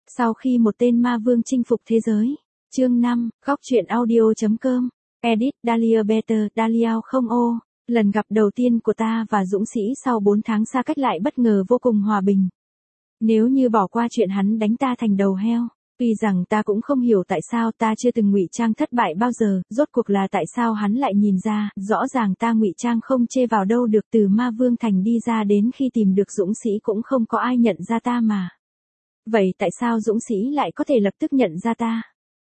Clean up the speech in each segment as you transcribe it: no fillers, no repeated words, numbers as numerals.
Sau khi một tên ma vương chinh phục thế giới. Chương 5, góc truyện audio.com. Edit, Dahlia Better, Dahlia không ô. Lần gặp đầu tiên của ta và Dũng Sĩ sau 4 tháng xa cách lại bất ngờ vô cùng hòa bình. Nếu như bỏ qua chuyện hắn đánh ta thành đầu heo, tuy rằng ta cũng không hiểu tại sao ta chưa từng ngụy trang thất bại bao giờ, rốt cuộc là tại sao hắn lại nhìn ra, rõ ràng ta ngụy trang không chê vào đâu được, từ ma vương thành đi ra đến khi tìm được Dũng Sĩ cũng không có ai nhận ra ta mà. Vậy tại sao Dũng Sĩ lại có thể lập tức nhận ra ta?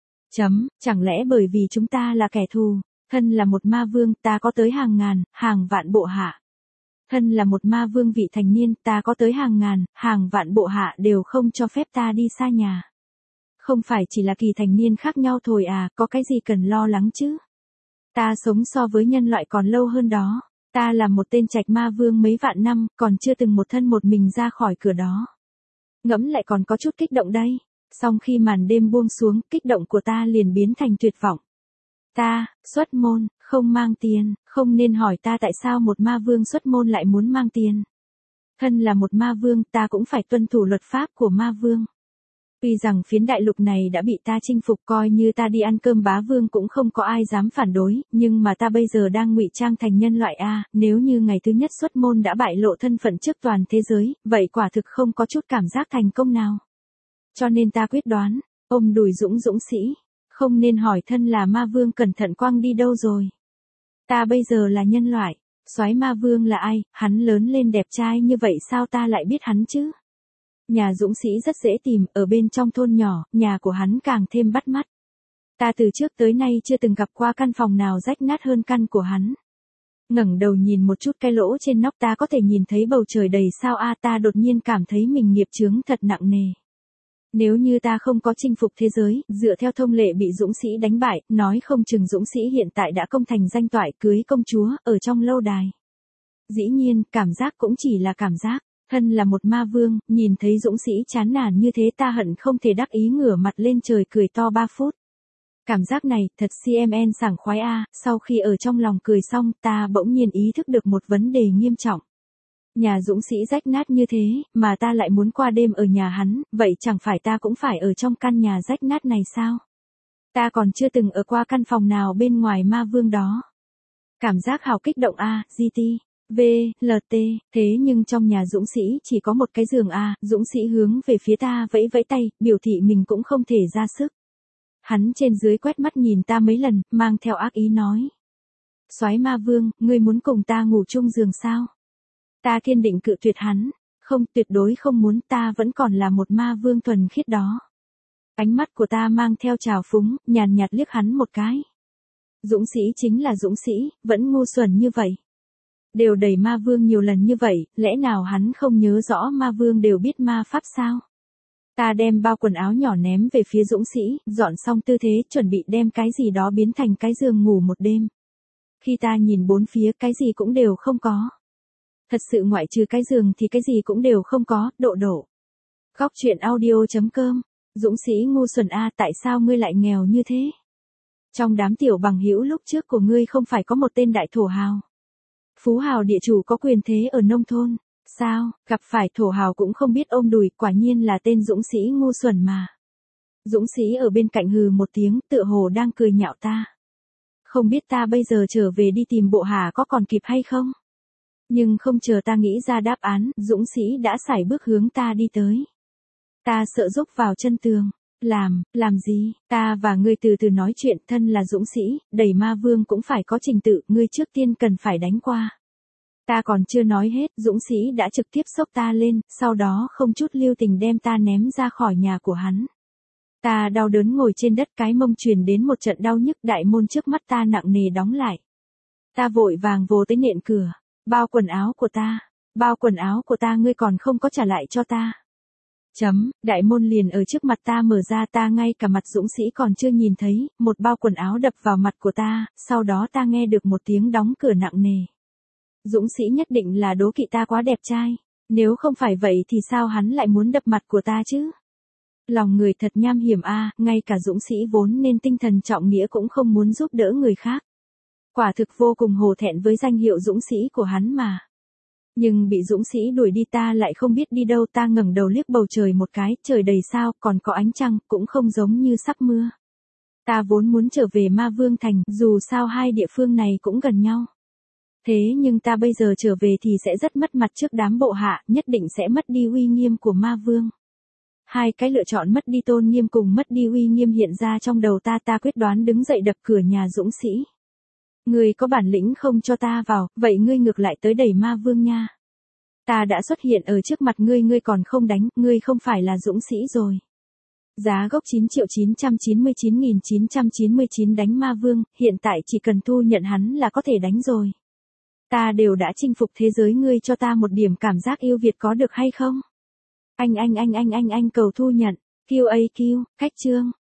Chẳng lẽ bởi vì chúng ta là kẻ thù? Thân là một ma vương, ta có tới hàng ngàn, hàng vạn bộ hạ. Thân là một ma vương vị thành niên, ta có tới hàng ngàn, hàng vạn bộ hạ đều không cho phép ta đi xa nhà. Không phải chỉ là kỳ thành niên khác nhau thôi à, có cái gì cần lo lắng chứ? Ta sống so với nhân loại còn lâu hơn đó. Ta là một tên trạch ma vương mấy vạn năm, còn chưa từng một thân một mình ra khỏi cửa đó. Ngẫm lại còn có chút kích động đây. Song khi màn đêm buông xuống, kích động của ta liền biến thành tuyệt vọng. Ta, xuất môn, không mang tiền, không nên hỏi ta tại sao một ma vương xuất môn lại muốn mang tiền. Thân là một ma vương, ta cũng phải tuân thủ luật pháp của ma vương. Tuy rằng phiến đại lục này đã bị ta chinh phục, coi như ta đi ăn cơm bá vương cũng không có ai dám phản đối, nhưng mà ta bây giờ đang ngụy trang thành nhân loại a, nếu như ngày thứ nhất xuất môn đã bại lộ thân phận trước toàn thế giới, vậy quả thực không có chút cảm giác thành công nào. Cho nên ta quyết đoán, ôm đùi Dũng Sĩ, không nên hỏi thân là ma vương cẩn thận quăng đi đâu rồi. Ta bây giờ là nhân loại, soái ma vương là ai, hắn lớn lên đẹp trai như vậy sao ta lại biết hắn chứ? Nhà Dũng Sĩ rất dễ tìm, ở bên trong thôn nhỏ, nhà của hắn càng thêm bắt mắt. Ta từ trước tới nay chưa từng gặp qua căn phòng nào rách nát hơn căn của hắn. Ngẩng đầu nhìn một chút cái lỗ trên nóc ta có thể nhìn thấy bầu trời đầy sao a, ta đột nhiên cảm thấy mình nghiệp chướng thật nặng nề. Nếu như ta không có chinh phục thế giới, dựa theo thông lệ bị Dũng Sĩ đánh bại, nói không chừng Dũng Sĩ hiện tại đã công thành danh toại, cưới công chúa, ở trong lâu đài. Dĩ nhiên, cảm giác cũng chỉ là cảm giác. Thân là một ma vương, nhìn thấy Dũng Sĩ chán nản như thế ta hận không thể đắc ý ngửa mặt lên trời cười to 3 phút. Cảm giác này, thật CMN sảng khoái a. Sau khi ở trong lòng cười xong, ta bỗng nhiên ý thức được một vấn đề nghiêm trọng. Nhà Dũng Sĩ rách nát như thế, mà ta lại muốn qua đêm ở nhà hắn, vậy chẳng phải ta cũng phải ở trong căn nhà rách nát này sao? Ta còn chưa từng ở qua căn phòng nào bên ngoài ma vương đó. Cảm giác hào kích động a, GT. VLT, thế nhưng trong nhà Dũng Sĩ chỉ có một cái giường a, Dũng Sĩ hướng về phía ta vẫy vẫy tay, biểu thị mình cũng không thể ra sức. Hắn trên dưới quét mắt nhìn ta mấy lần, mang theo ác ý nói. Soái ma vương, ngươi muốn cùng ta ngủ chung giường sao? Ta kiên định cự tuyệt hắn, không, tuyệt đối không muốn, ta vẫn còn là một ma vương thuần khiết đó. Ánh mắt của ta mang theo trào phúng, nhàn nhạt liếc hắn một cái. Dũng Sĩ chính là Dũng Sĩ, vẫn ngu xuẩn như vậy. Đều đẩy ma vương nhiều lần như vậy, lẽ nào hắn không nhớ rõ ma vương đều biết ma pháp sao? Ta đem bao quần áo nhỏ ném về phía Dũng Sĩ, dọn xong tư thế, chuẩn bị đem cái gì đó biến thành cái giường ngủ một đêm. Khi ta nhìn bốn phía, cái gì cũng đều không có. Thật sự ngoại trừ cái giường thì cái gì cũng đều không có, độ. Góc truyện audio.com. Dũng Sĩ ngu xuẩn a, tại sao ngươi lại nghèo như thế? Trong đám tiểu bằng hữu lúc trước của ngươi không phải có một tên đại thổ hào? Phú hào địa chủ có quyền thế ở nông thôn, sao, gặp phải thổ hào cũng không biết ôm đùi, quả nhiên là tên Dũng Sĩ ngu xuẩn mà. Dũng Sĩ ở bên cạnh hừ một tiếng, tựa hồ đang cười nhạo ta. Không biết ta bây giờ trở về đi tìm bộ hạ có còn kịp hay không? Nhưng không chờ ta nghĩ ra đáp án, Dũng Sĩ đã sải bước hướng ta đi tới. Ta sợ rúc vào chân tường. Làm gì, ta và ngươi từ từ nói chuyện, thân là Dũng Sĩ, đẩy ma vương cũng phải có trình tự, ngươi trước tiên cần phải đánh qua. Ta còn chưa nói hết, Dũng Sĩ đã trực tiếp xốc ta lên, sau đó không chút lưu tình đem ta ném ra khỏi nhà của hắn. Ta đau đớn ngồi trên đất, cái mông truyền đến một trận đau nhức, đại môn trước mắt ta nặng nề đóng lại. Ta vội vàng vồ tới nện cửa, bao quần áo của ta ngươi còn không có trả lại cho ta. Đại môn liền ở trước mặt ta mở ra, ta ngay cả mặt Dũng Sĩ còn chưa nhìn thấy, một bao quần áo đập vào mặt của ta, sau đó ta nghe được một tiếng đóng cửa nặng nề. Dũng Sĩ nhất định là đố kỵ ta quá đẹp trai, nếu không phải vậy thì sao hắn lại muốn đập mặt của ta chứ? Lòng người thật nham hiểm a, ngay cả Dũng Sĩ vốn nên tinh thần trọng nghĩa cũng không muốn giúp đỡ người khác. Quả thực vô cùng hổ thẹn với danh hiệu Dũng Sĩ của hắn mà. Nhưng bị dũng sĩ đuổi đi ta lại không biết đi đâu, ta ngẩng đầu liếc bầu trời một cái, trời đầy sao, còn có ánh trăng, cũng không giống như sắp mưa. Ta vốn muốn trở về Ma Vương Thành, dù sao hai địa phương này cũng gần nhau. Thế nhưng ta bây giờ trở về thì sẽ rất mất mặt trước đám bộ hạ, nhất định sẽ mất đi uy nghiêm của Ma Vương. Hai cái lựa chọn mất đi tôn nghiêm cùng mất đi uy nghiêm hiện ra trong đầu ta, ta quyết đoán đứng dậy đập cửa nhà dũng sĩ. Ngươi có bản lĩnh không cho ta vào, vậy ngươi ngược lại tới đẩy Ma Vương nha. Ta đã xuất hiện ở trước mặt ngươi, ngươi còn không đánh, ngươi không phải là dũng sĩ rồi. Giá gốc 9.999.999 đánh Ma Vương, hiện tại chỉ cần thu nhận hắn là có thể đánh rồi. Ta đều đã chinh phục thế giới, ngươi cho ta một điểm cảm giác yêu Việt có được hay không? Anh cầu thu nhận, QAQ, cách chương.